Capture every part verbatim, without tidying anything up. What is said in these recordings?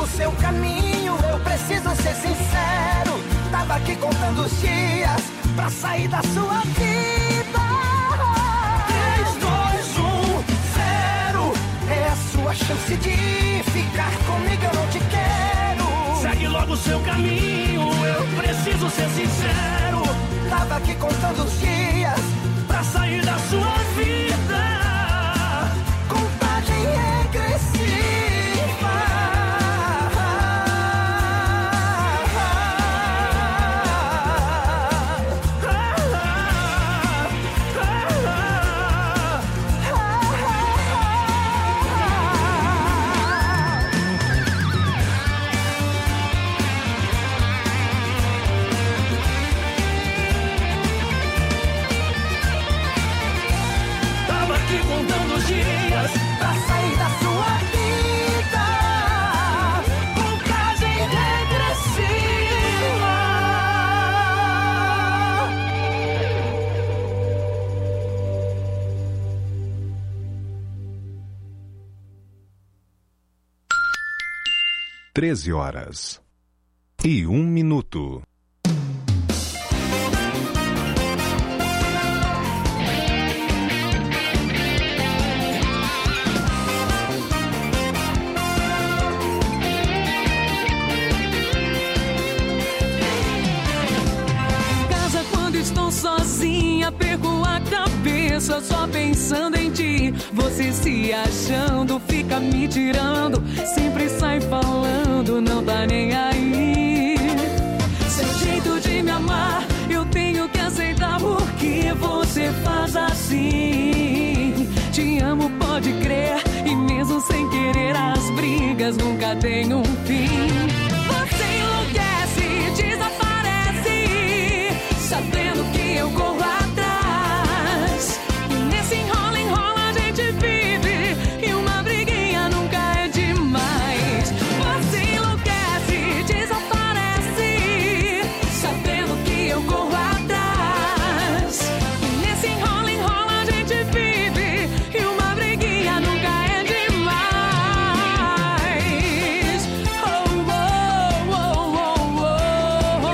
logo seu caminho, eu preciso ser sincero. Tava aqui contando os dias pra sair da sua vida. Três, dois, um, zero. É a sua chance de ficar comigo, eu não te quero. Segue logo seu caminho, eu preciso ser sincero. Tava aqui contando os dias pra sair da sua vida. Contagem regressiva. Pra sair da sua vida, contagem regressiva. Treze horas e um minuto. Sozinha, perco a cabeça só pensando em ti. Você se achando, fica me tirando, sempre sai falando, não tá nem aí. Seu jeito de me amar, eu tenho que aceitar porque você faz assim. Te amo, pode crer, e mesmo sem querer as brigas nunca tem um fim. Você enlouquece, desaparece, sabendo que eu corro atrás. E nesse enrola, enrola a gente vive, e uma briguinha nunca é demais. Você enlouquece, desaparece, sabendo que eu corro atrás. E nesse enrola, enrola a gente vive, e uma briguinha nunca é demais. Oh, oh, oh, oh, oh, oh.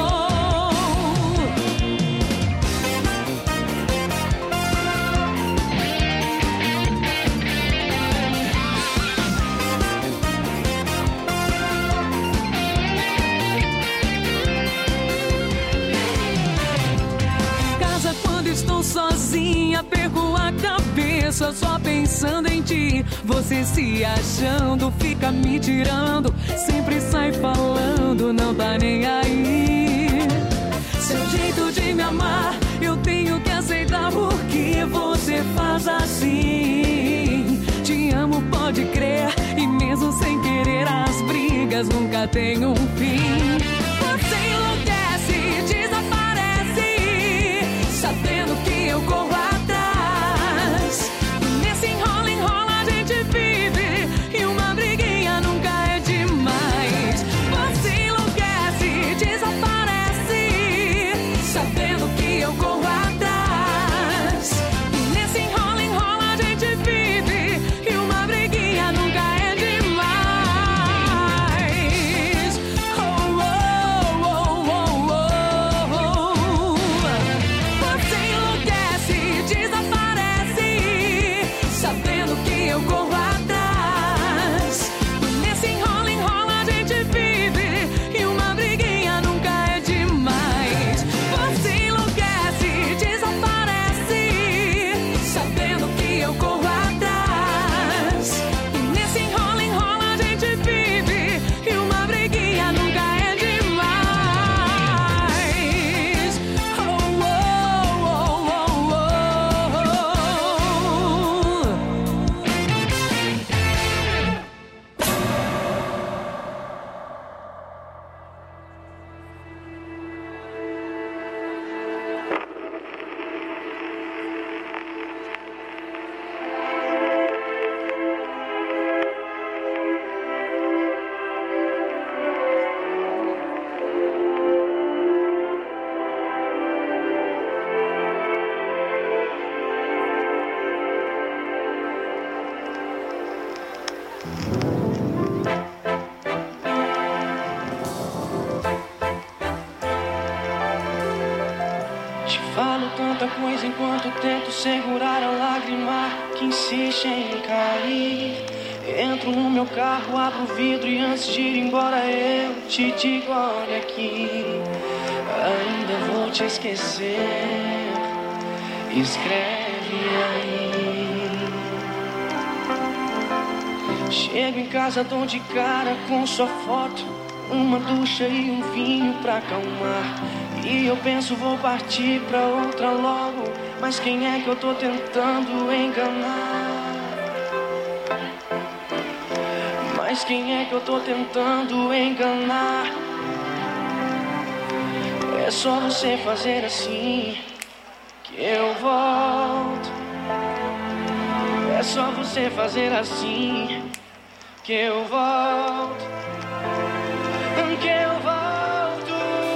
Casa quando estou sozinha, perco a cabeça só pensando em ti. Você se achando, fica me tirando, sempre sai falando, não tá nem aí. Seu jeito de me amar, eu tenho que aceitar porque você faz assim. Te amo, pode crer, e mesmo sem querer as brigas nunca tem um fim. Você enlouquece, desaparece, sabendo que eu corro atrás. E nesse enrola, enrola a gente vive, e uma briguinha nunca é demais. Você enlouquece, desaparece, sabendo que eu corro atrás. E nesse enrola, enrola a gente vive, e uma briguinha nunca é demais. Oh, oh, oh, oh, oh, oh. Você enlouquece, desaparece, sabendo que eu corro atrás. E nesse enrola, enrola a gente vive, e uma briguinha nunca é demais. Você enlouquece, desaparece, sabendo que eu corro atrás. E nesse enrola, enrola a gente vive, e uma briguinha nunca é demais. Oh, oh, oh, oh, oh, oh. entro no meu carro, abro o vidro e antes de ir embora eu te digo, olha aqui, ainda vou te esquecer, escreve aí. Chego em casa, dou de cara com sua foto, uma ducha e um vinho pra acalmar. E eu penso, vou partir pra outra logo, mas quem é que eu tô tentando enganar? Mas quem é que eu tô tentando enganar? É só você fazer assim que eu volto. É só você fazer assim que eu volto. Que eu volto.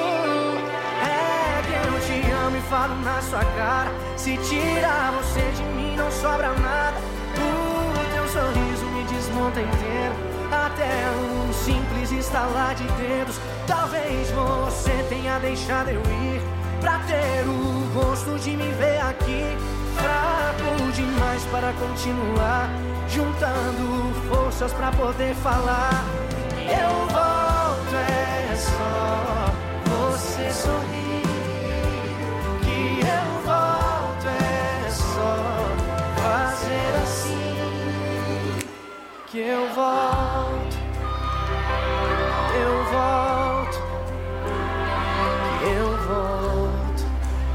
É que eu te amo e falo na sua cara. Se tirar você de mim não sobra nada. O teu sorriso me desmonta inteiro, até um simples estalar de dedos. Talvez você tenha deixado eu ir pra ter o gosto de me ver aqui. Fraco demais para continuar, juntando forças pra poder falar. Eu volto, é só você sorrir. Que eu volto, é só fazer assim. Que eu volto, eu volto, eu volto.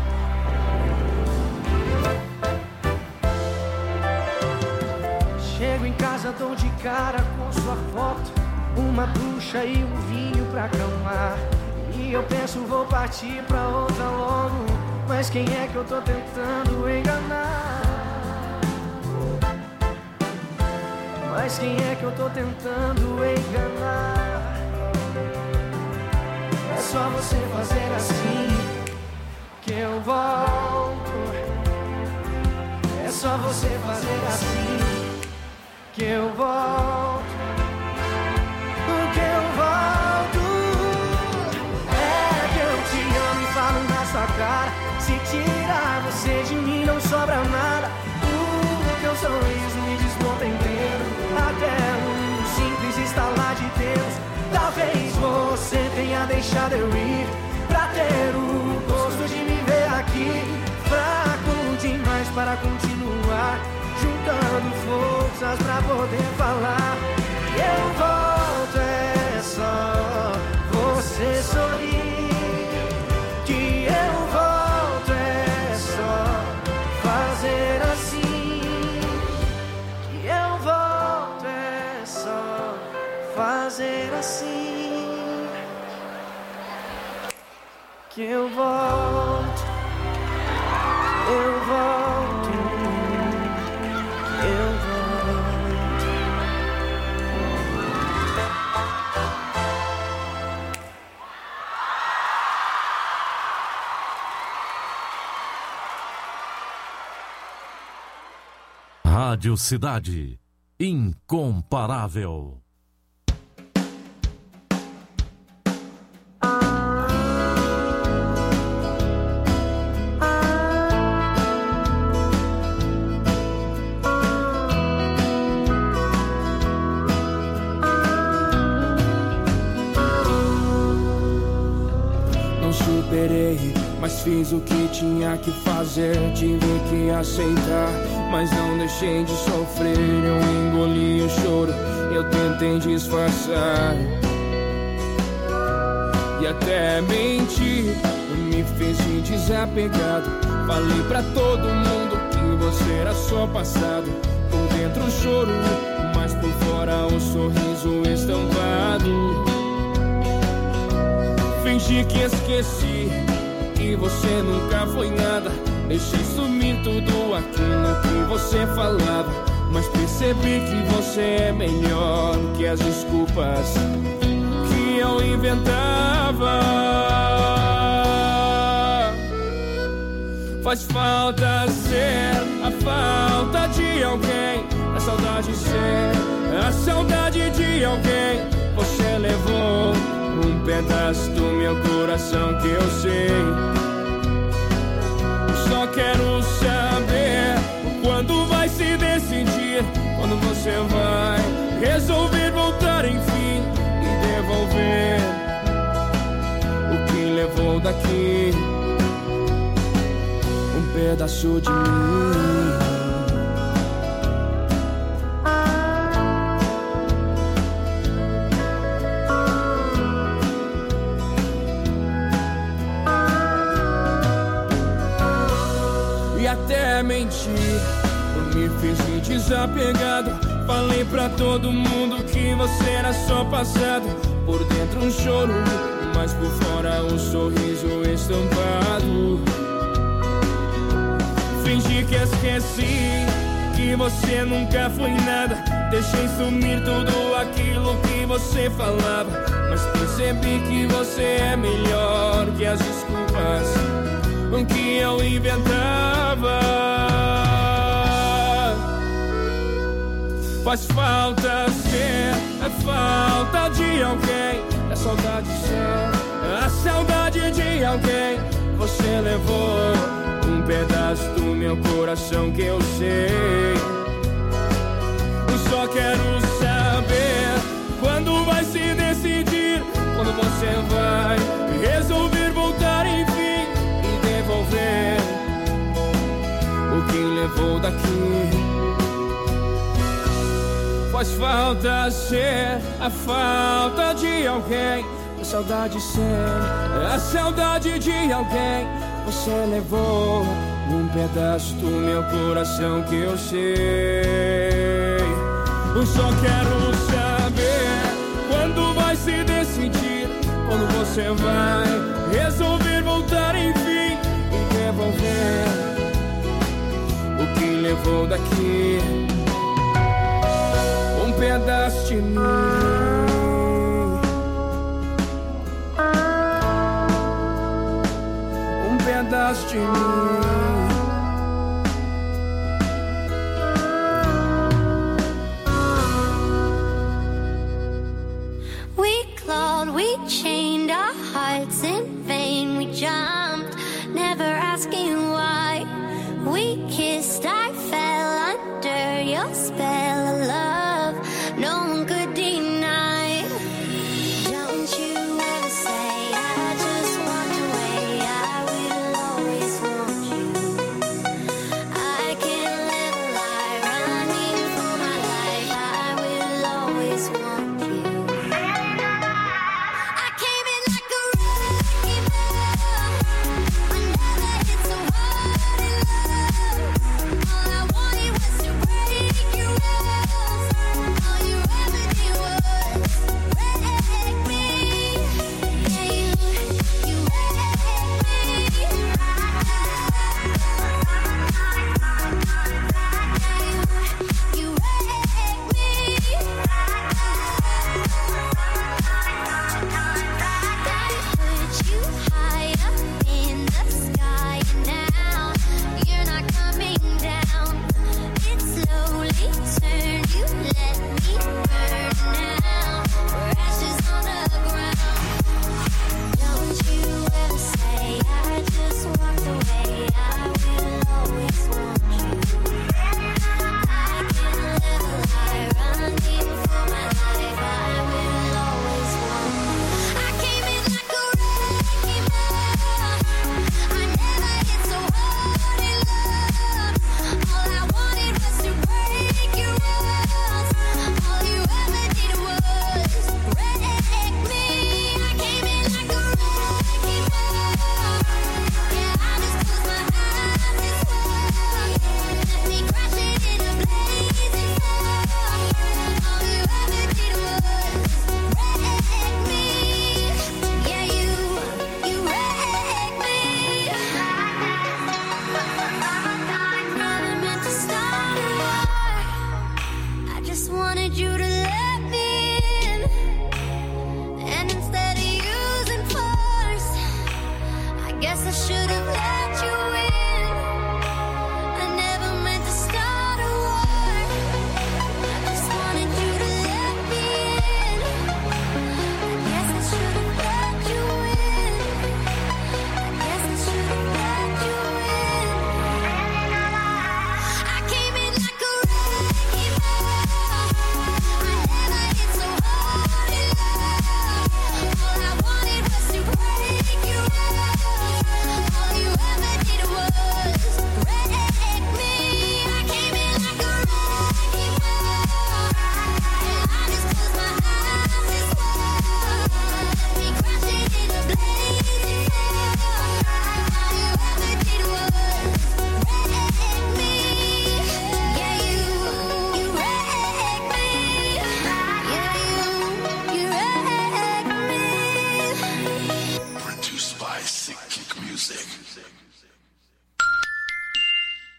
Chego em casa, dou de cara com sua foto, uma ducha e um vinho pra acalmar. E eu penso, vou partir pra outra logo, mas quem é que eu tô tentando enganar? Mas quem é que eu tô tentando enganar? É só você fazer assim que eu volto. É só você fazer assim que eu volto. Que eu volto. É que eu te amo e falo na sua cara. Se tirar você de mim não sobra nada. O teu sorriso me desmonta inteiro, até um simples estalar de dedos. Talvez você tenha deixado eu ir pra ter o gosto de me ver aqui. Fraco demais para continuar, juntando forças pra poder falar. Eu volto, é só você sorrir. Que eu volto, é só fazer assim. Que eu volto, é só fazer assim. Que eu volto, eu volto, eu volto. Rádio Cidade, incomparável. Não superei, mas fiz o que tinha que fazer. Tive que aceitar, mas não deixei de sofrer. Eu engoli o choro, eu tentei disfarçar e até menti, me fiz de desapegado. Falei pra todo mundo que você era só passado. Por dentro o choro, mas por fora o sorriso estampado. Fingi que esqueci, que você nunca foi nada. Deixei sumir tudo aquilo que você falava, mas percebi que você é melhor que as desculpas que eu inventava. Faz falta ser a falta de alguém, a saudade ser a saudade de alguém. Você levou um pedaço do meu coração que eu sei. Só quero saber quando vai se decidir, quando você vai resolver voltar enfim e devolver o que levou daqui, um pedaço de mim. E até mentir, eu me fiz de desapegado. Falei pra todo mundo que você era só passado. Por dentro um choro, mas por fora um sorriso estampado. Fingi que esqueci, que você nunca foi nada. Deixei sumir tudo aquilo que você falava. Mas percebi que você é melhor que as desculpas que eu inventava. Faz falta ser a falta de alguém, a saudade ser a saudade de alguém. Você levou um pedaço do meu coração que eu sei. Eu só quero saber quando vai se decidir, quando você vai resolver voltar enfim e devolver o que levou daqui. Faz falta ser a falta de alguém, a saudade ser a saudade de alguém. Você levou um pedaço do meu coração que eu sei. Eu só quero saber quando vai se decidir, quando você vai resolver voltar enfim e devolver o que levou daqui, um pedaço de mim, um pedaço de mim. We clawed, we chained our hearts in vain. We jumped, never asking why. We kissed, I fell under your spell of love. No one could deny. Don't you ever say I just walked away. I will always want you. I can't live a lie running for my life. I will always want you. I came in like a wrecking ball.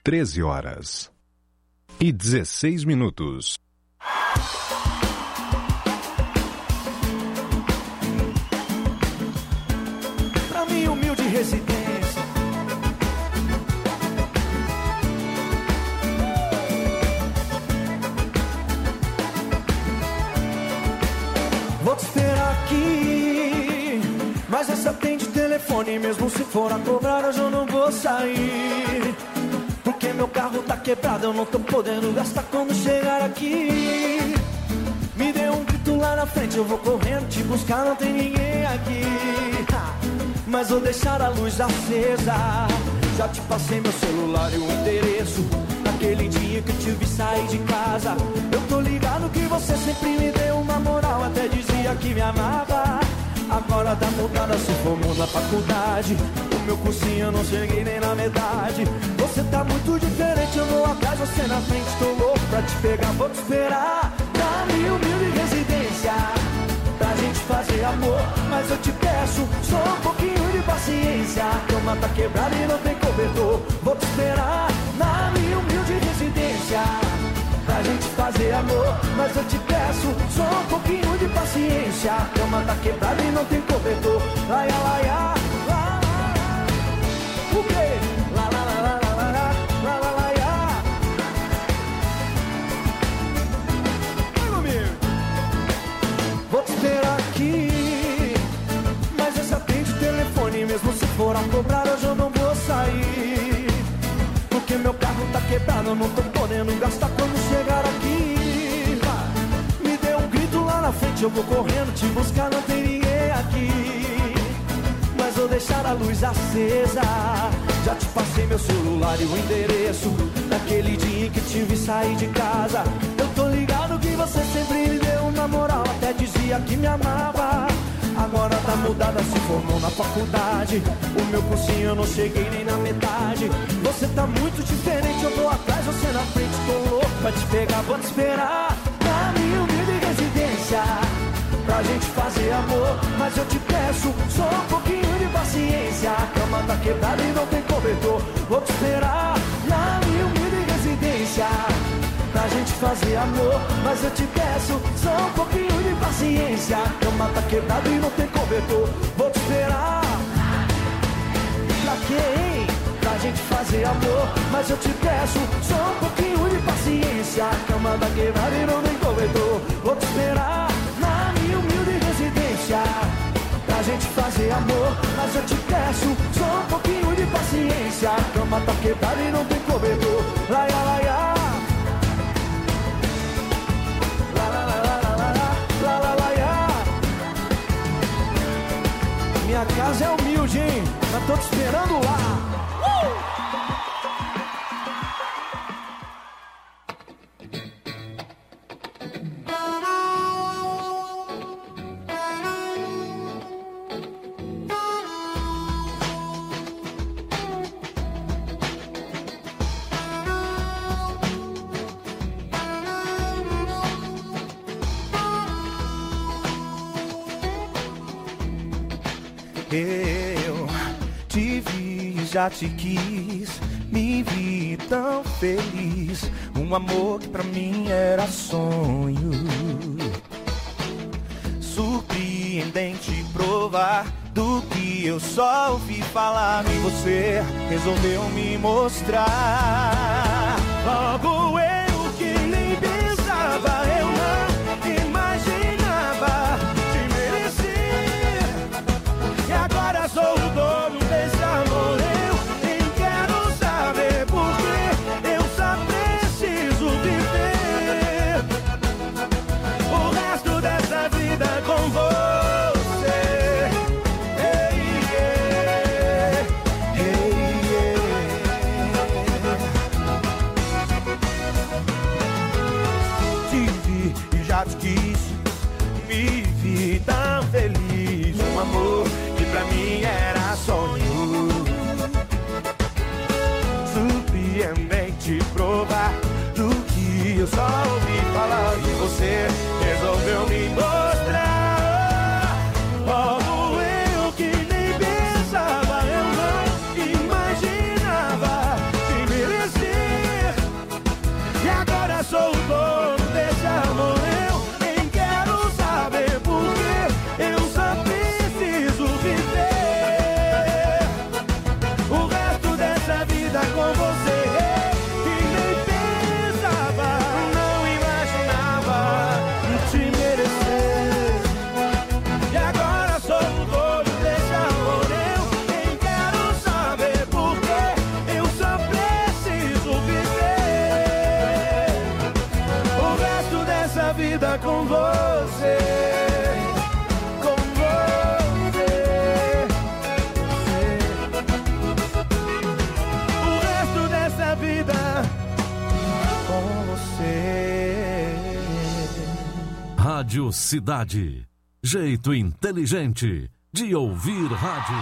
treze horas e dezesseis minutos. Pra mim, humilde residência. Vou te esperar aqui, mas essa atende telefone. Mesmo se for a cobrar, hoje eu não vou sair. Porque meu carro tá quebrado, eu não tô podendo gastar quando chegar aqui. Me dê um grito lá na frente, eu vou correndo te buscar, não tem ninguém aqui. Mas vou deixar a luz acesa. Já te passei meu celular e o endereço. Naquele dia que eu te vi sair de casa. Eu tô ligado que você sempre me deu uma moral, até dizia que me amava. Agora tá mudada, se formou na faculdade. O meu cursinho eu não cheguei nem na metade. Você tá muito diferente, eu vou atrás, você na frente. Tô louco pra te pegar, vou te esperar na minha humilde residência, pra gente fazer amor. Mas eu te peço só um pouquinho de paciência. A cama tá quebrada e não tem cobertor. Vou te esperar na minha humilde residência, pra gente fazer amor. Mas eu te peço só um pouquinho de paciência. A cama tá quebrada e não tem cobertor. Laia, laia, lá, lá, lá. O quê? Lá, lá, lá, lá, lá, lá, lá, lá, laia. Vai comigo. Vou te esperar aqui, mas esse atende o telefone. Mesmo se for a cobrar, hoje eu não vou sair. Porque meu carro tá quebrado, eu não tô podendo gastar quando chegar aqui. Me dê um grito lá na frente, eu vou correndo te buscar, não tem ninguém aqui. Mas vou deixar a luz acesa. Já te passei meu celular e o endereço. Naquele dia em que te vi sair de casa. Eu tô ligado que você sempre me deu uma moral, até dizia que me amava. Agora tá mudada, se formou na faculdade. O meu cursinho eu não cheguei nem na metade. Você tá muito diferente, eu tô atrás, você na frente. Tô louco pra te pegar, vou te esperar na minha humilde residência, pra gente fazer amor. Mas eu te peço só um pouquinho de paciência. A cama tá quebrada e não tem cobertor. Vou te esperar na minha humilde residência, pra gente fazer amor. Mas eu te peço só um pouquinho de paciência. A cama tá quebrada e não tem cobertor. Vou te esperar. Pra quê, hein? Pra gente fazer amor. Mas eu te peço só um pouquinho de paciência. A cama tá quebrada e não tem cobertor. Vou te esperar na minha humilde residência, pra gente fazer amor. Mas eu te peço só um pouquinho de paciência. A cama tá quebrada e não tem cobertor. Laia, laia. Minha casa é humilde, hein? Mas tô te esperando lá. Uh! Eu te vi, já te quis, me vi tão feliz. Um amor que pra mim era sonho. Surpreendente provar do que eu só ouvi falar. E você resolveu me mostrar. Logo eu que nem pensava, eu não imaginava te merecer. E agora sou o dono desse amor. Eu nem quero saber porquê, eu só preciso viver o resto dessa vida com você. Hey, yeah. Hey, yeah. Te vi e já te quis, me vi tão feliz. Um amor que pra mim era sonho. Surpreendente provar do que eu só ouvi falar. E você resolveu me mostrar. Como eu que nem pensava, eu não imaginava te merecer. você, com você, o resto dessa vida com você. Rádio Cidade. Jeito inteligente de ouvir rádio.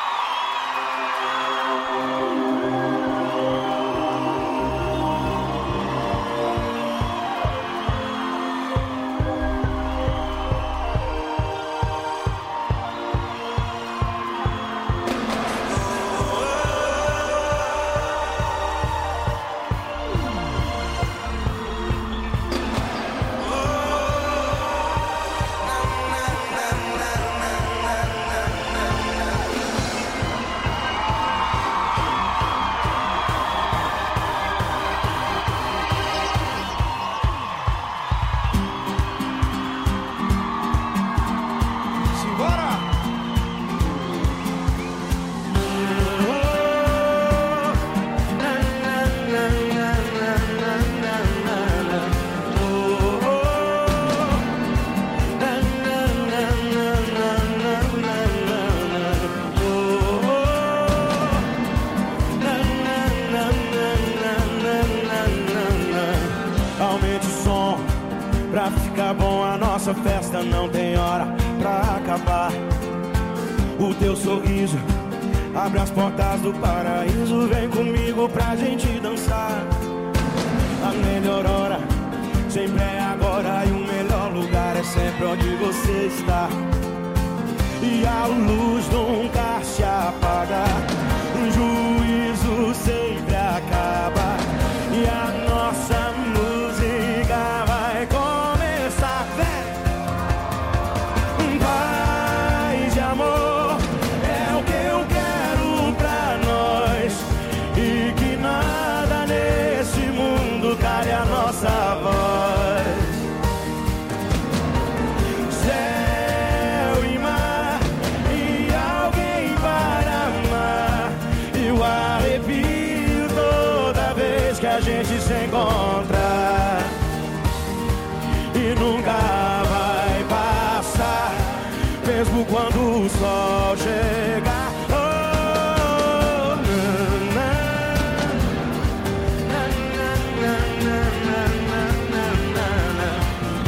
Nossa festa não tem hora pra acabar. O teu sorriso abre as portas do paraíso. Vem comigo pra gente dançar. A melhor hora sempre é agora, e o melhor lugar é sempre onde você está. E a luz nunca se apaga, o juízo sempre acaba, e a nossa música vai começar. Paz de amor é o que eu quero pra nós, e que nada nesse mundo cale a nossa voz. Céu e mar e alguém para amar, e o arrepio toda vez que a gente se encontra, e nunca vai passar, mesmo quando o sol chegar. Oh, na, na, na, na, na, na, na, na, na. Oh,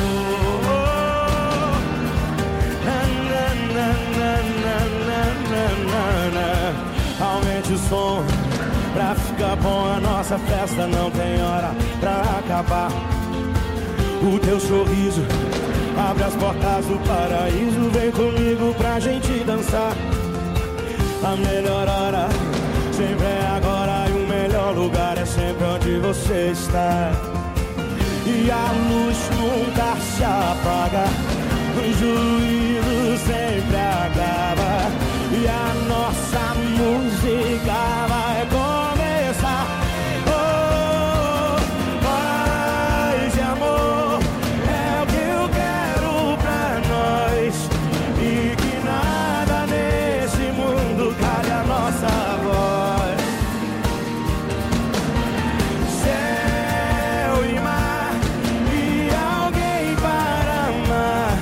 na, na, na, na, na, na, na, na. Aumente o som pra ficar bom, a nossa festa não tem hora pra acabar. O teu sorriso abre as portas do paraíso. Vem comigo pra gente dançar. A melhor hora sempre é agora, e o melhor lugar é sempre onde você está. E a luz nunca se apaga, o juízo sempre acaba, e a nossa música vai começar. Oh, paz e amor é o que eu quero pra nós, e que nada nesse mundo cale a nossa voz. Céu e mar e alguém para amar,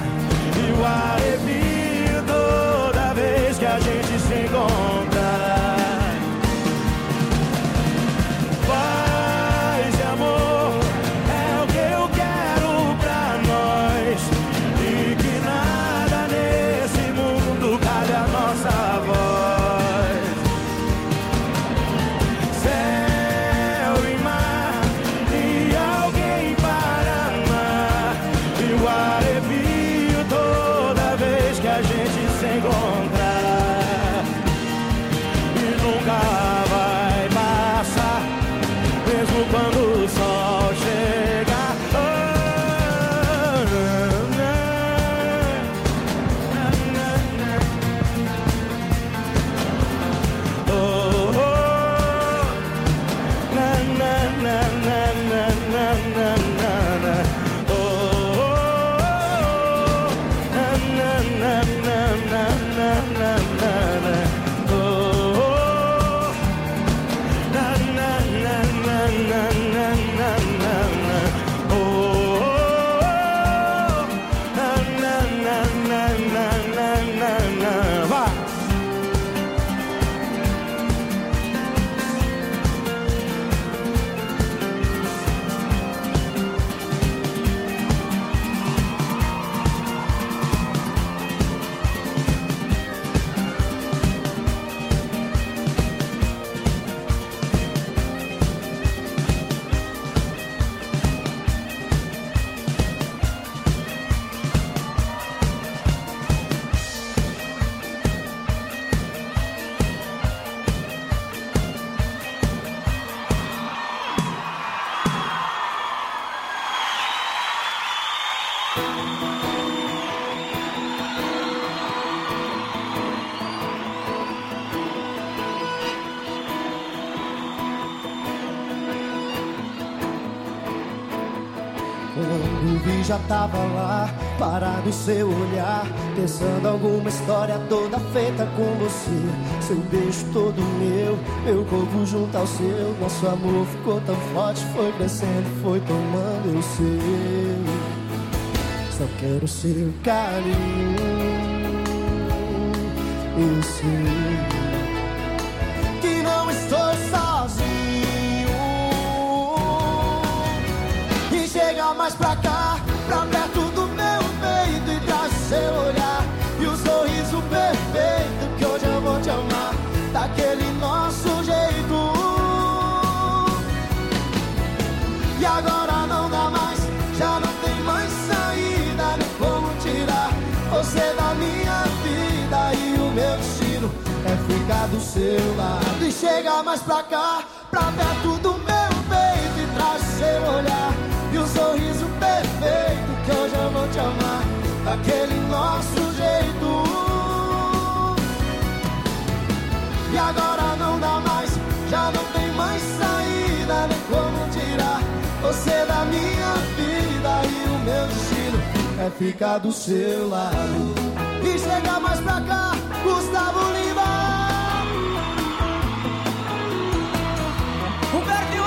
já tava lá, parado em seu olhar, pensando alguma história toda feita com você. Seu beijo todo meu, meu corpo junto ao seu. Nosso amor ficou tão forte, foi crescendo, foi tomando eu sei. Só quero seu carinho, eu sei que não estou sozinho. E chega mais pra cá, pra perto do meu peito, e traz o seu olhar e o sorriso perfeito, que hoje eu vou te amar daquele nosso jeito. E agora não dá mais, já não tem mais saída, nem como tirar você da minha vida. E o meu destino é ficar do seu lado. E chega mais pra cá, pra perto do meu peito, e traz o seu olhar e o sorriso perfeito, que hoje eu vou te amar daquele nosso jeito. E agora não dá mais, já não tem mais saída, nem como tirar você da minha vida. E o meu destino é ficar do seu lado. E chega mais pra cá, Gustavo Lima. Humberto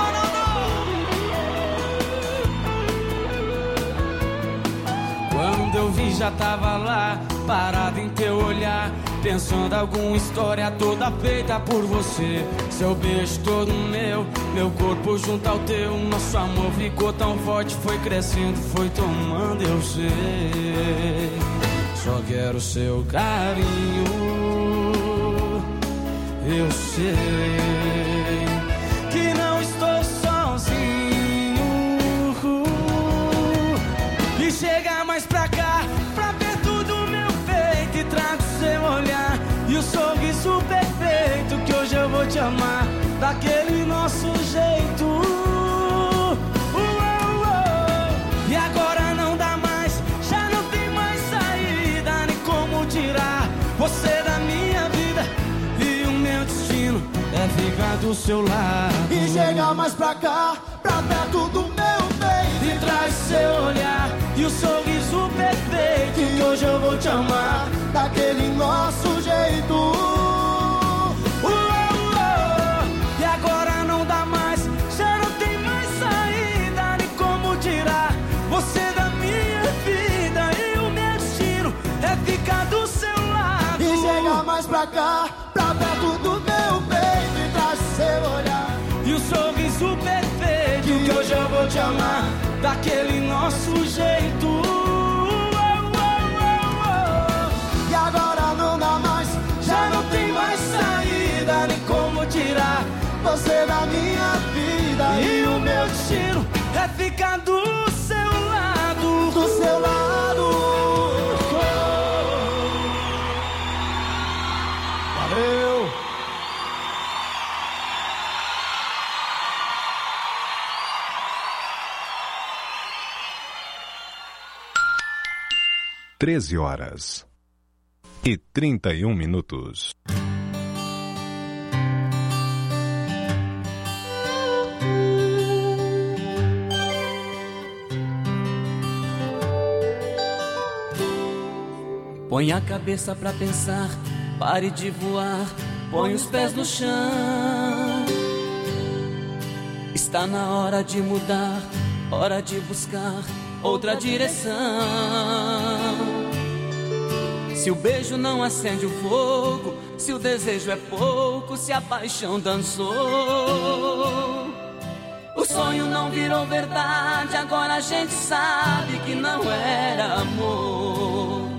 Quando eu vi já tava lá, parado em teu olhar, pensando alguma história toda feita por você. Seu beijo todo meu, meu corpo junto ao teu. Nosso amor ficou tão forte, foi crescendo, foi tomando eu sei. Só quero seu carinho, eu sei que não estou sozinho. E chega mais pra cá, pra perto do meu peito, e traga o seu olhar e o sorriso perfeito, que hoje eu vou te amar daquele nosso jeito. Uh, uh, uh. E agora não dá mais, já não tem mais saída, nem como tirar você da minha vida. E o meu destino é ficar do seu lado. E chega mais pra cá, pra perto do meu peito, e traz seu olhar e o sorriso perfeito, que hoje eu vou te amar daquele nosso jeito. Uh, uh, uh. E agora não dá mais, já não tem mais saída, nem como tirar você da minha vida. E o meu destino é ficar do seu lado. E chega mais pra cá, pra perto do meu peito, e traz seu olhar e o sorriso perfeito, que, que hoje eu vou te amar daquele nosso jeito. Uh, uh, uh, uh. E agora não dá mais, já não tem mais saída, nem como tirar você da minha vida. E o meu destino é ficar do seu lado, do seu lado. Valeu! Treze horas e trinta e um minutos. Põe a cabeça pra pensar, pare de voar, põe os pés no chão. Está na hora de mudar, hora de buscar outra direção. Se o beijo não acende o fogo, se o desejo é pouco, se a paixão dançou, o sonho não virou verdade, agora a gente sabe que não era amor.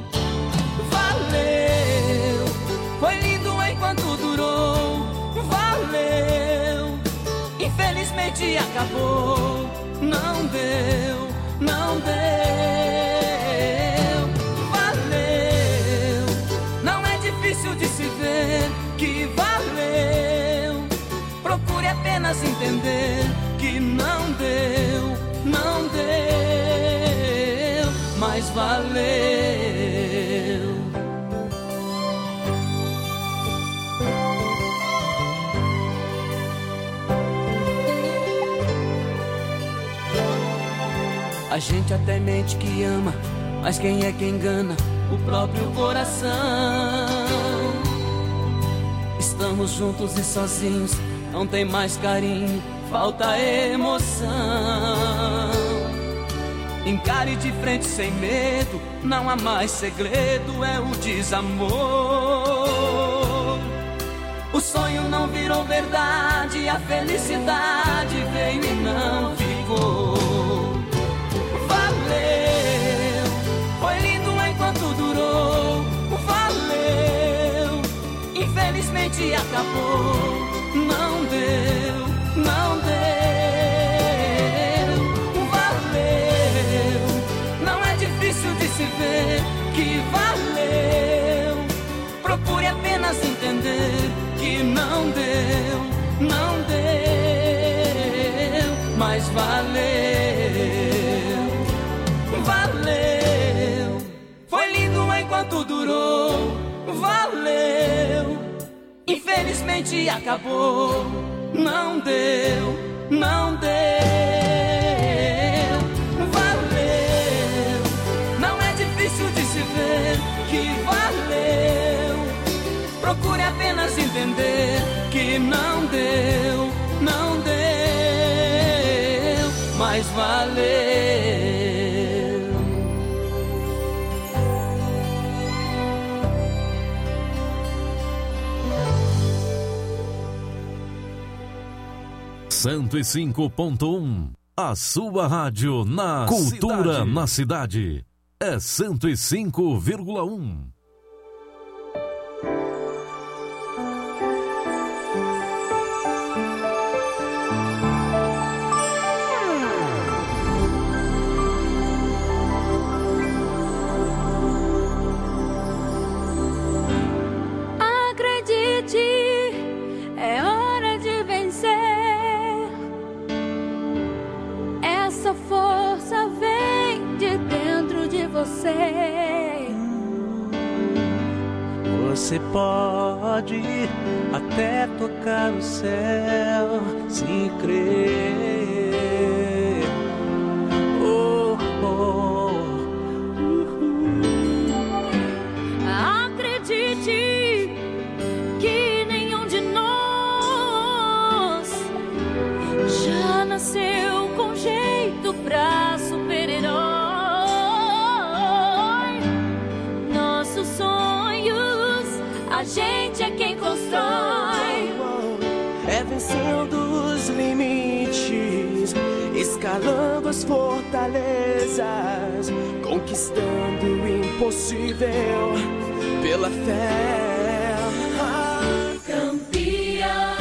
Valeu, foi lindo enquanto durou, valeu, infelizmente acabou, não deu, não deu, valeu, não é difícil de se ver que valeu, procure apenas entender que não deu, não deu, mas valeu. A A gente até mente que ama, mas quem é que engana o próprio coração? Estamos juntos e sozinhos, não tem mais carinho, falta emoção. Encare de frente sem medo, não há mais segredo, é o desamor. O sonho não virou verdade, a felicidade veio e não ficou. Valeu, foi lindo enquanto durou. Valeu, infelizmente acabou. Não deu, não deu. Valeu, não é difícil de se ver que valeu. Procure apenas entender que não deu, não deu, mas valeu, valeu. Foi lindo enquanto durou, valeu. Infelizmente acabou, não deu, não deu, valeu. Não é difícil de se ver que valeu. Procure apenas entender que não deu, não deu, mas valeu. cento e cinco ponto um, a sua rádio na Cultura cidade. Na cidade é cento e cinco vírgula um. Você pode até tocar o céu se crer. Oh, oh, uh-huh. Acredite que nenhum de nós já nasceu com jeito pra super-herói. Nossos sonhos a gente é quem constrói. É vencendo os limites, escalando as fortalezas, conquistando o impossível pela fé. Ah, campeão,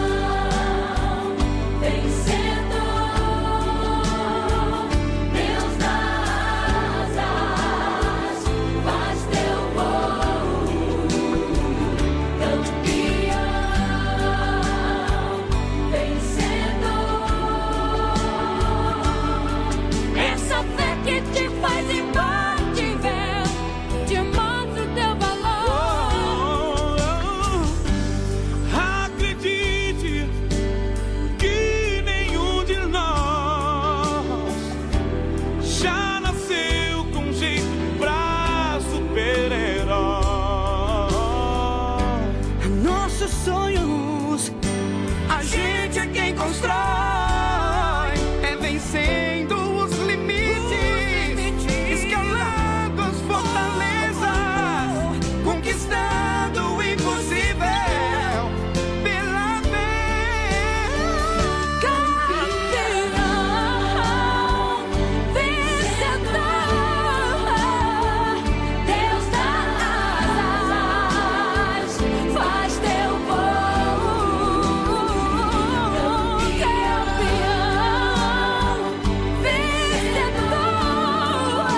vencedor, Deus das asas, faz teu voo. Campeão, vencedor, essa fé que te faz imbatível, te mostra o teu valor. Acredite que nenhum de nós já nasceu com jeito pra super-herói. nossos sonhos a gente é quem constrói. É vencendo os limites, escalando as fortalezas, conquistando o impossível pela fé. Campeão, vencedor, Deus das asas, faz teu voo. Campeão, vencedor,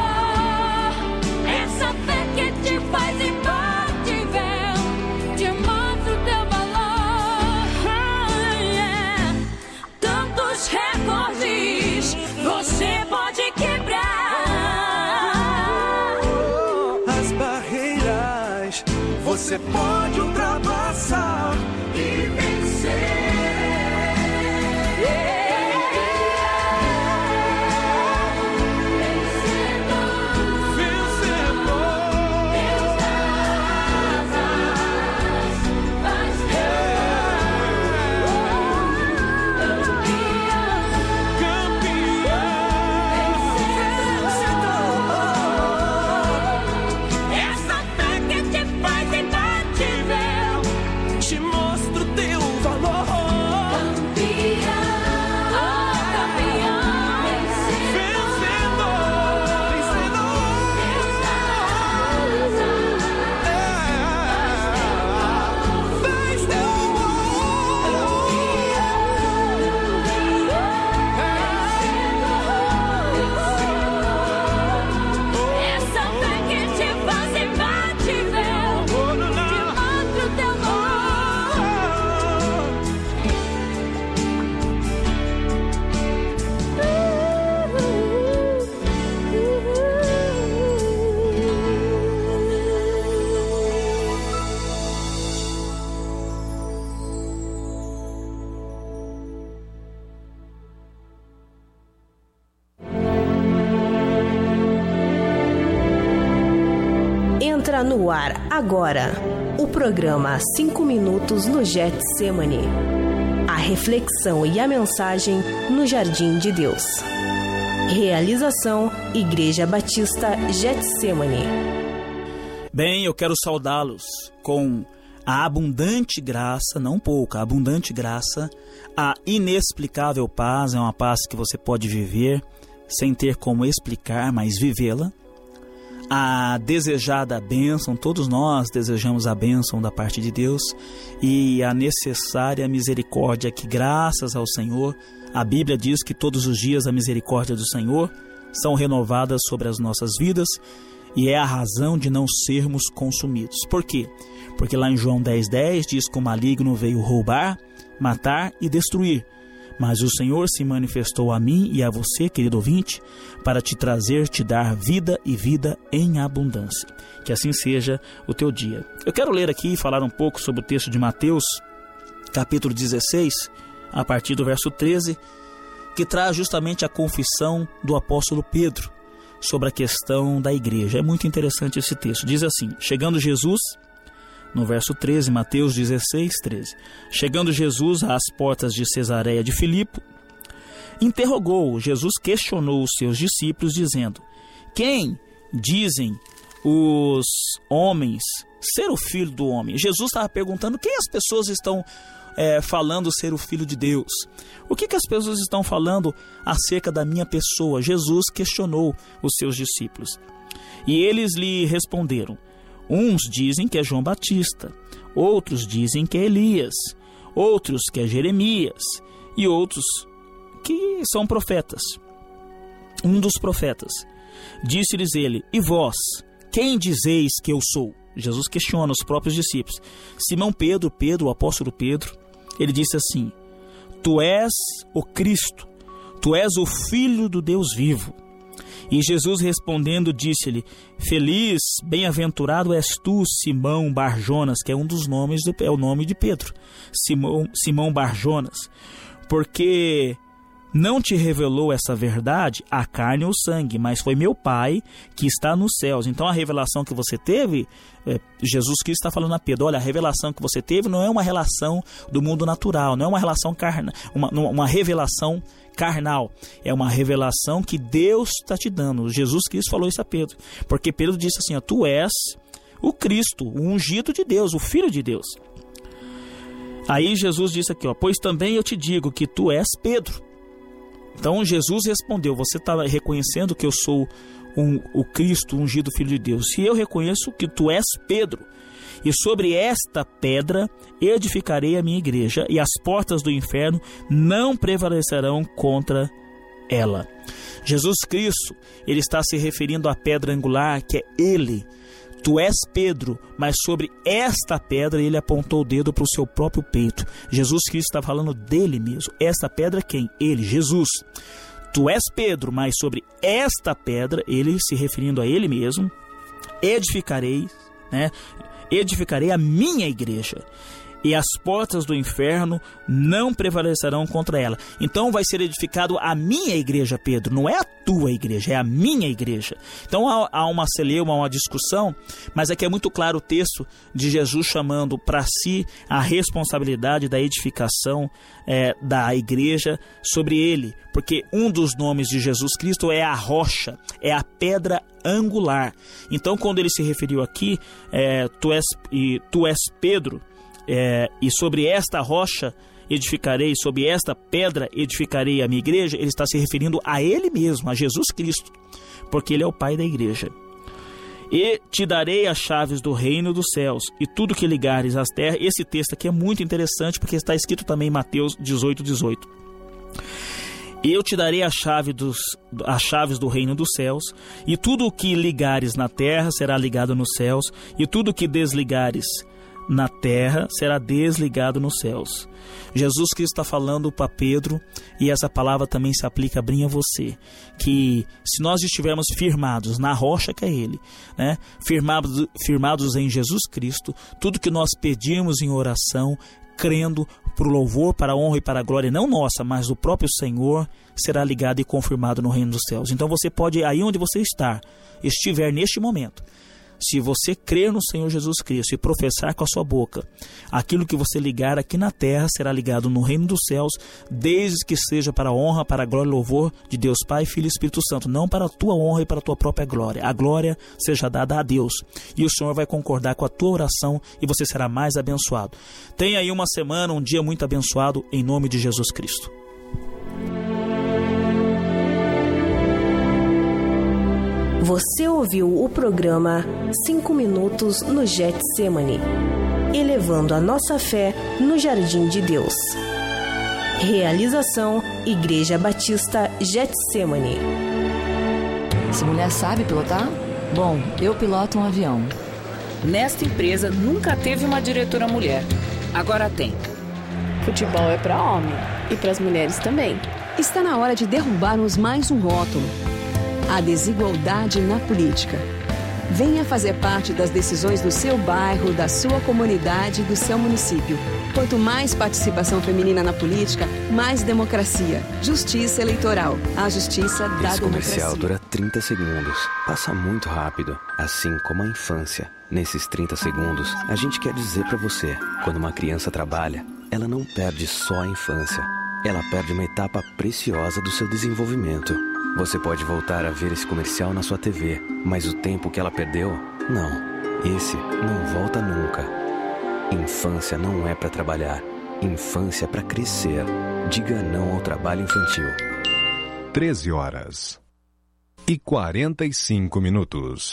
essa fé que te faz imbatível, te mostra o teu valor. Yeah. Tantos recordes você pode quebrar. As barreiras você pode ultrapassar e vencer. Entra no ar agora o programa cinco minutos no Getsemane. A reflexão e a mensagem no Jardim de Deus. Realização Igreja Batista Getsemane. Bem, eu quero saudá-los com a abundante graça, não pouca, a abundante graça, a inexplicável paz, é uma paz que você pode viver sem ter como explicar, mas vivê-la. A desejada bênção, todos nós desejamos a bênção da parte de Deus, e a necessária misericórdia que, graças ao Senhor, a Bíblia diz que todos os dias a misericórdia do Senhor são renovadas sobre as nossas vidas, e é a razão de não sermos consumidos. Por quê? Porque lá em João dez, dez diz que o maligno veio roubar, matar e destruir. Mas o Senhor se manifestou a mim e a você, querido ouvinte, para te trazer, te dar vida e vida em abundância. Que assim seja o teu dia. Eu quero ler aqui e falar um pouco sobre o texto de Mateus, capítulo dezesseis, a partir do verso treze, que traz justamente a confissão do apóstolo Pedro sobre a questão da igreja. É muito interessante esse texto. Diz assim: chegando Jesus... No verso treze, Mateus dezesseis, treze. Chegando Jesus às portas de Cesareia de Filipe, interrogou, Jesus questionou os seus discípulos, dizendo: quem dizem os homens ser o filho do homem? Jesus estava perguntando quem as pessoas estão é, falando ser o filho de Deus. O que, que as pessoas estão falando acerca da minha pessoa? Jesus questionou os seus discípulos. E eles lhe responderam: uns dizem que é João Batista, outros dizem que é Elias, outros que é Jeremias, e outros que são profetas. Um dos profetas. Disse-lhes ele: e vós, quem dizeis que eu sou? Jesus questiona os próprios discípulos. Simão Pedro, Pedro, o apóstolo Pedro, ele disse assim: tu és o Cristo, tu és o Filho do Deus vivo. E Jesus respondendo disse-lhe: feliz, bem-aventurado és tu, Simão Barjonas, que é um dos nomes, do, é o nome de Pedro, Simão, Simão Barjonas, porque não te revelou essa verdade a carne ou sangue, mas foi meu Pai que está nos céus. Então a revelação que você teve, é, Jesus Cristo está falando a Pedro: olha, a revelação que você teve não é uma relação do mundo natural, não é uma relação carnal, uma, uma revelação carnal, é uma revelação que Deus está te dando. Jesus Cristo falou isso a Pedro, porque Pedro disse assim: ó, tu és o Cristo, o ungido de Deus, o Filho de Deus. Aí Jesus disse aqui, ó, pois também eu te digo que tu és Pedro. Então Jesus respondeu: você está reconhecendo que eu sou um, o Cristo, o ungido Filho de Deus, e eu reconheço que tu és Pedro, e sobre esta pedra edificarei a minha igreja, e as portas do inferno não prevalecerão contra ela. Jesus Cristo, ele está se referindo à pedra angular, que é ele. Tu és Pedro, mas sobre esta pedra ele apontou o dedo para o seu próprio peito. Jesus Cristo está falando dele mesmo. Esta pedra quem? Ele, Jesus. Tu és Pedro, mas sobre esta pedra, ele se referindo a ele mesmo, edificarei, né? Edificarei a minha igreja, e as portas do inferno não prevalecerão contra ela. Então vai ser edificado a minha igreja, Pedro, não é a tua igreja, é a minha igreja. Então há, há uma celeuma, uma discussão, mas aqui é muito claro o texto de Jesus chamando para si a responsabilidade da edificação é, da igreja sobre ele, porque um dos nomes de Jesus Cristo é a rocha, é a pedra angular. Então quando ele se referiu aqui, é, tu, és, e, tu és Pedro, É, e sobre esta rocha edificarei, sobre esta pedra edificarei a minha igreja, ele está se referindo a ele mesmo, a Jesus Cristo, porque ele é o Pai da igreja. E te darei as chaves do reino dos céus, e tudo que ligares às terras. Esse texto aqui é muito interessante, porque está escrito também em Mateus dezoito, dezoito. Eu te darei a chave dos, as chaves do reino dos céus, e tudo o que ligares na terra será ligado nos céus, e tudo o que desligares na terra será desligado nos céus. Jesus Cristo está falando para Pedro, e essa palavra também se aplica bem a você, que se nós estivermos firmados na rocha que é Ele, né? firmados, firmados em Jesus Cristo, tudo que nós pedimos em oração, crendo para o louvor, para a honra e para a glória, não nossa, mas do próprio Senhor, será ligado e confirmado no reino dos céus. Então você pode, aí onde você está, estiver neste momento, Se você crer no Senhor Jesus Cristo e professar com a sua boca, aquilo que você ligar aqui na terra será ligado no reino dos céus, desde que seja para a honra, para a glória e louvor de Deus Pai, Filho e Espírito Santo, não para a tua honra e para a tua própria glória. A glória seja dada a Deus, e o Senhor vai concordar com a tua oração e você será mais abençoado. Tenha aí uma semana, um dia muito abençoado, em nome de Jesus Cristo. Você ouviu o programa cinco minutos no Getsemane, elevando a nossa fé no Jardim de Deus. Realização Igreja Batista Getsemane. Essa mulher sabe pilotar? Bom, eu piloto um avião. Nesta empresa nunca teve uma diretora mulher. Agora tem. Futebol é para homem e para as mulheres também. Está na hora de derrubarmos mais um rótulo: a desigualdade na política. Venha fazer parte das decisões do seu bairro, da sua comunidade e do seu município. Quanto mais participação feminina na política, mais democracia. Justiça eleitoral. A justiça da democracia. Esse comercial dura trinta segundos. Passa muito rápido, assim como a infância. Nesses trinta segundos, a gente quer dizer pra você: quando uma criança trabalha, ela não perde só a infância. Ela perde uma etapa preciosa do seu desenvolvimento. Você pode voltar a ver esse comercial na sua T V, mas o tempo que ela perdeu, não. Esse não volta nunca. Infância não é para trabalhar. Infância é para crescer. Diga não ao trabalho infantil. treze horas e quarenta e cinco minutos.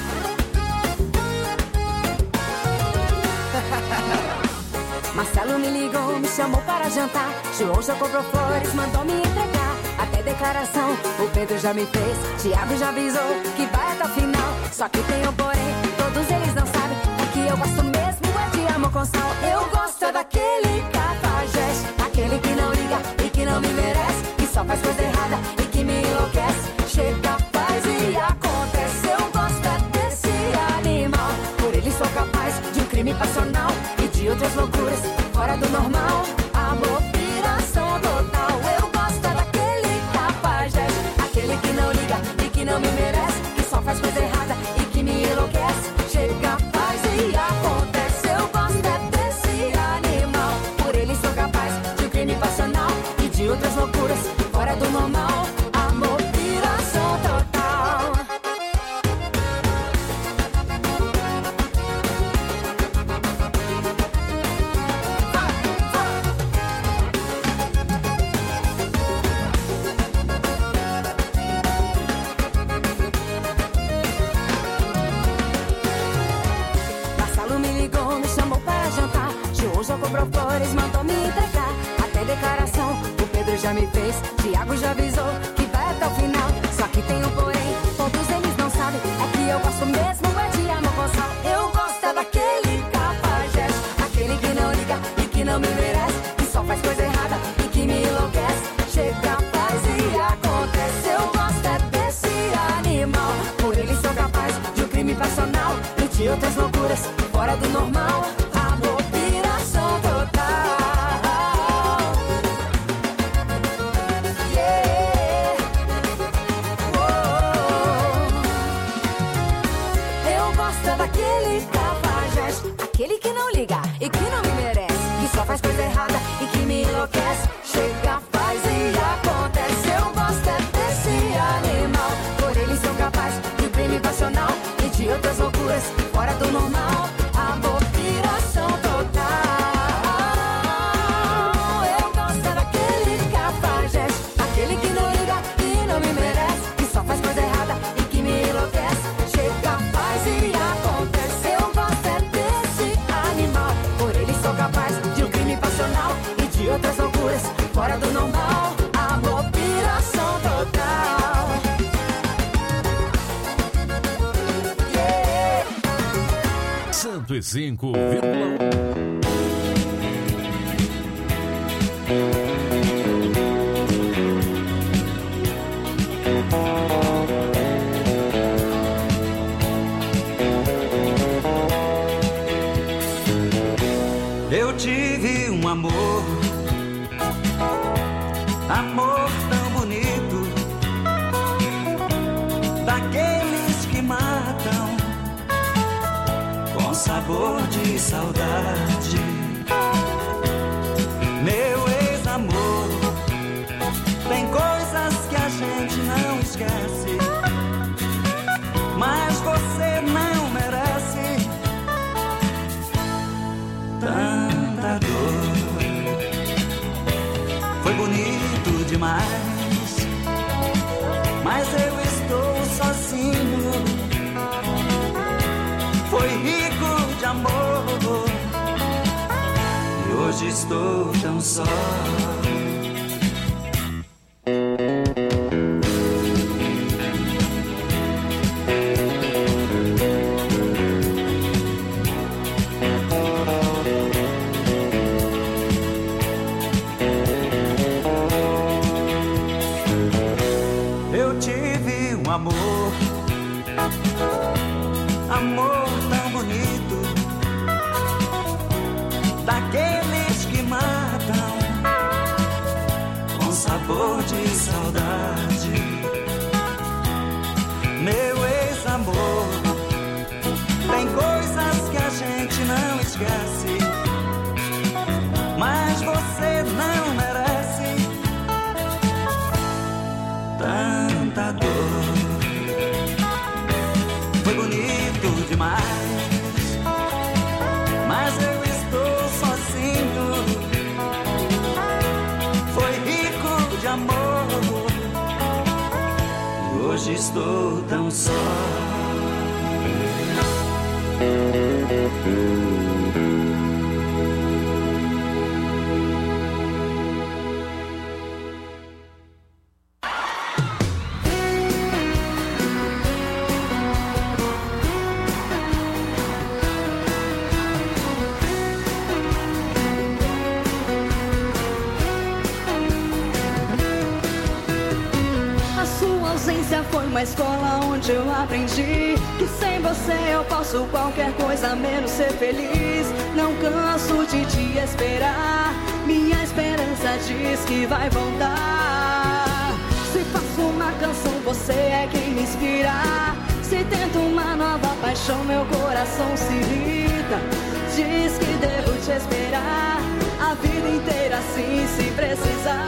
Marcelo me ligou, me chamou para jantar. João já comprou flores, mandou me entregar. Até declaração, o Pedro já me fez. Tiago já avisou que vai até o final. Só que tem um porém, todos eles não sabem. O que eu gosto mesmo é de amor com sal. Eu gosto é daquele cafajeste, aquele que não liga e que não me merece, que só faz coisa errada e que me enlouquece. Chega, faz e acontece. Eu gosto é desse animal. Por ele sou capaz de um crime passional e de outras loucuras fora do normal. Amor, piração total. Eu gosto é daquele cafajeste, aquele que não liga e que não me merece, que só faz coisa errada e que me enlouquece. Chega, faz e acontece. Eu gosto é desse animal. Por ele sou capaz de um crime passional e de outras loucuras fora do normal. Amor, piração total. Marcelo me ligou, me chamou para jantar. João já comprou flores, mandou me entregar. Até declaração, o Pedro já me fez. Tiago já avisou que vai até o final. Só que tem um porém, todos eles não sabem. É que eu gosto mesmo é de amor com sal. Eu gosto é daquele cafajeste, aquele que não liga e que não me merece, que só faz coisa errada e que me enlouquece. Chega, faz e acontece. Eu gosto é desse animal. Por ele sou capaz de um crime passional e de outras loucuras fora do normal. Amor, piração total. Yeah. Oh. Eu gosto é daquele cafajeste, aquele que não liga e que não me merece, que só faz coisa errada e que me enlouquece. Chega, faz e acontece. Eu gosto é desse animal. Por ele sou capaz de um crime passional e de outras loucuras fora do normal. Amor, piração total. Eu gosto é daquele cafajeste, aquele que não liga e não me merece, que só faz coisa errada e que me enlouquece. Chega, faz e acontece. Eu gosto é desse animal. Por ele sou capaz de um crime passional e de outras loucuras fora do normal. Amor, piração total. Yeah. cento e cinco vírgula um. Eu tive um amor, amor tão bonito, daqueles que matam sabor de saudade. Meu ex-amor, tem coisas que a gente não esquece, mas você não merece tanta dor. Foi bonito demais, mas eu estou sozinho. Foi rico de amor e hoje estou tão só. Eu tive um amor, amor tão bonito, daqueles que matam com sabor de saudade. Meu ex-amor, tem coisas que a gente não esquece, mas você não merece tanta dor. Foi bonito demais, mas eu estou sozinho. Foi rico de amor e hoje estou tão só. Foi uma escola onde eu aprendi que sem você eu posso qualquer coisa menos ser feliz. Não canso de te esperar, minha esperança diz que vai voltar. Se faço uma canção, você é quem me inspira. Se tento uma nova paixão, meu coração se irrita. Diz que devo te esperar a vida inteira assim se precisar.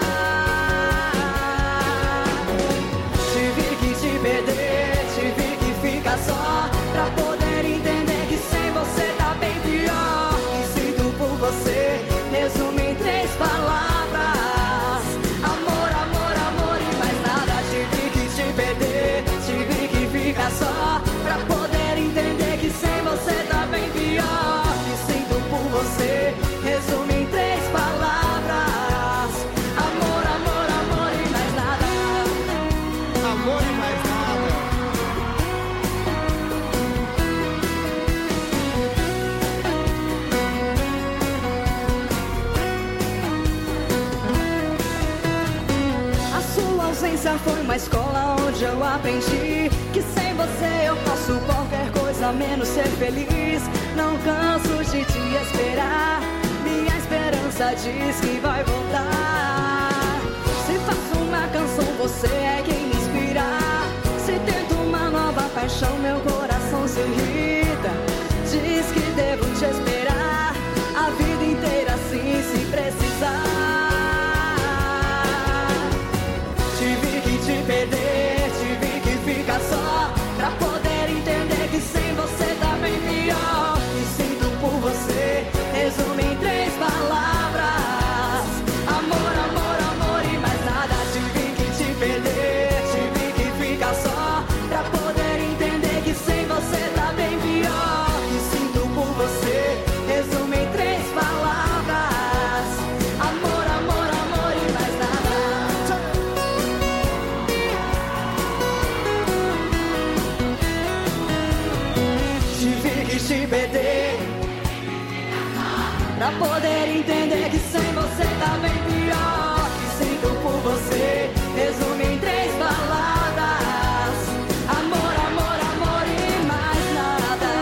Te perder, tive que ficar só pra poder entender que sem você tá bem pior. E sinto por você, resumo em três palavras: amor, amor, amor e mais nada. Tive que te perder, tive que ficar só pra poder entender que sem você tá bem pior. E sinto por você, resumo em três palavras: amor, amor, amor e mais nada. Amor e mais nada. Foi uma escola onde eu aprendi que sem você eu posso qualquer coisa menos ser feliz. Não canso de te esperar, minha esperança diz que vai voltar. Se faço uma canção, você é quem me inspira. Se tento uma nova paixão, meu coração se irrita. Diz que devo te esperar a vida inteira assim se precisar. Te perder, tive que ficar só pra poder entender que sem você tá bem pior. E sinto por você, resumo em três palavras: amor, amor, amor e mais nada. Tive que te perder, tive que ficar só pra poder entender que sem você tá bem pior. E sinto por você, resumo em três palavras: amor, amor, amor e mais nada. Te perder pra poder entender que sem você tá bem pior. Que sinto por você, resumo em três palavras: amor, amor, amor e mais nada.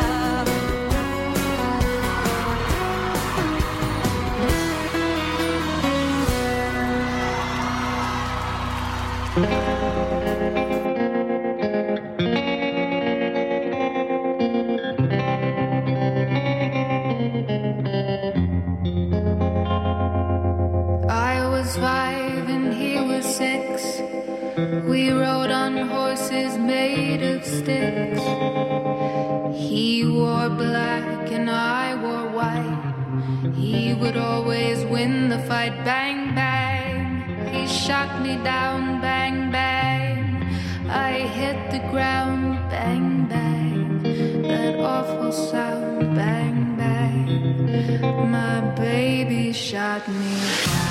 sticks. He wore black and I wore white. He would always win the fight. Bang, bang. He shot me down. Bang, bang. I hit the ground. Bang, bang. That awful sound. Bang, bang. My baby shot me down.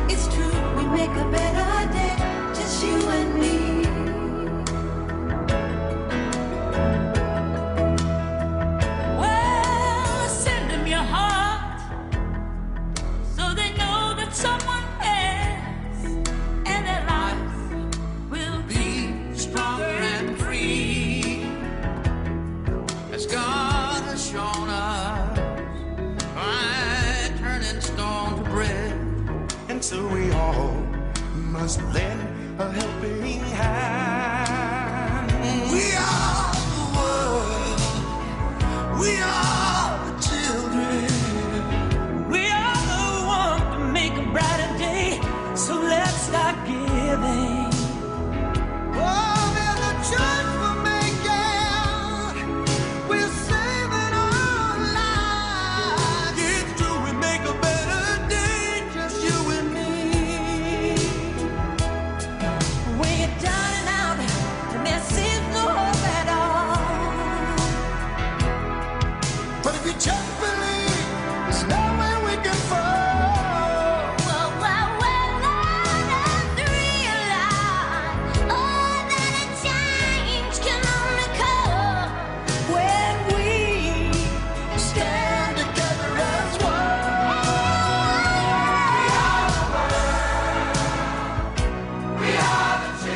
Make a better day, just you and me. must lend a helping hand. We are the world. We are